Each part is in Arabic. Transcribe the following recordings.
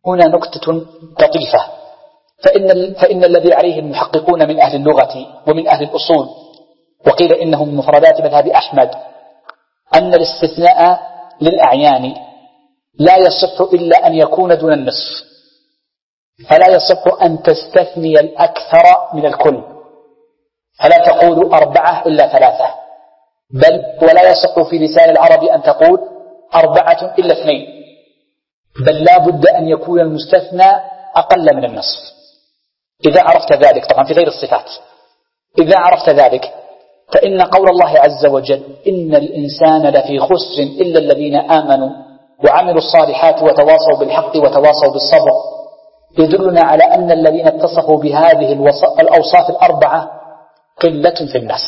هنا نكتة لطيفة، فإن الذي عليه المحققون من أهل اللغة ومن أهل الأصول، وقيل إنه من مفردات مذهب أحمد، أن الاستثناء للأعيان لا يصح إلا أن يكون دون النصف، فلا يصح أن تستثني الأكثر من الكل، فلا تقول 4 إلا 3، بل ولا يصح في لسان العرب أن تقول 4 إلا 2، بل لا بد أن يكون المستثنى أقل من النصف. إذا عرفت ذلك، طبعا في غير الصفات، إذا عرفت ذلك فإن قول الله عز وجل إن الإنسان لفي خسر إلا الذين آمنوا وعملوا الصالحات وتواصوا بالحق وتواصوا بالصبر يدلنا على أن الذين اتصفوا بهذه الأوصاف الأربعة قلة في الناس،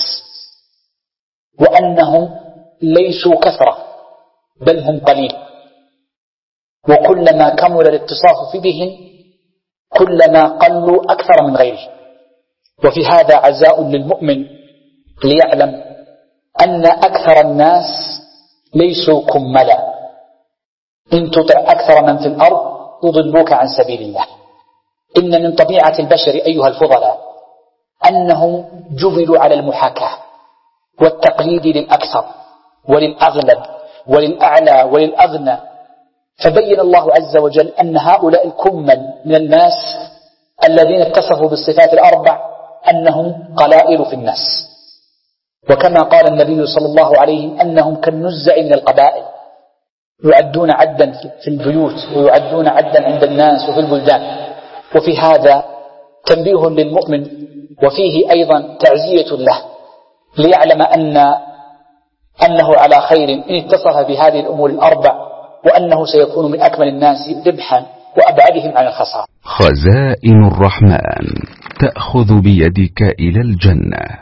وأنهم ليسوا كثرة بل هم قليل، وكلما كمل الاتصاف بهم كلما قلوا أكثر من غيره. وفي هذا عزاء للمؤمن ليعلم أن أكثر الناس ليسوا كملا، إن تطع أكثر من في الأرض يضلوك عن سبيل الله. إن من طبيعة البشر أيها الفضلاء أنهم جبلوا على المحاكاة والتقليد للأكثر وللأغلب وللأعلى وللأغنى، فبين الله عز وجل أن هؤلاء الكمل من الناس الذين اتصفوا بالصفات الأربع أنهم قلائل في الناس، وكما قال النبي صلى الله عليه وسلم أنهم كالنزع من القبائل، يعدون عدا في البيوت ويعدون عدا عند الناس وفي البلدان. وفي هذا تنبيه للمؤمن، وفيه أيضا تعزية له ليعلم أنه على خير إن اتصف بهذه الأمور الأربع، وأنه سيكون من أكمل الناس ربحا وأبعدهم عن الخسارة. خزائن الرحمن تأخذ بيدك إلى الجنة.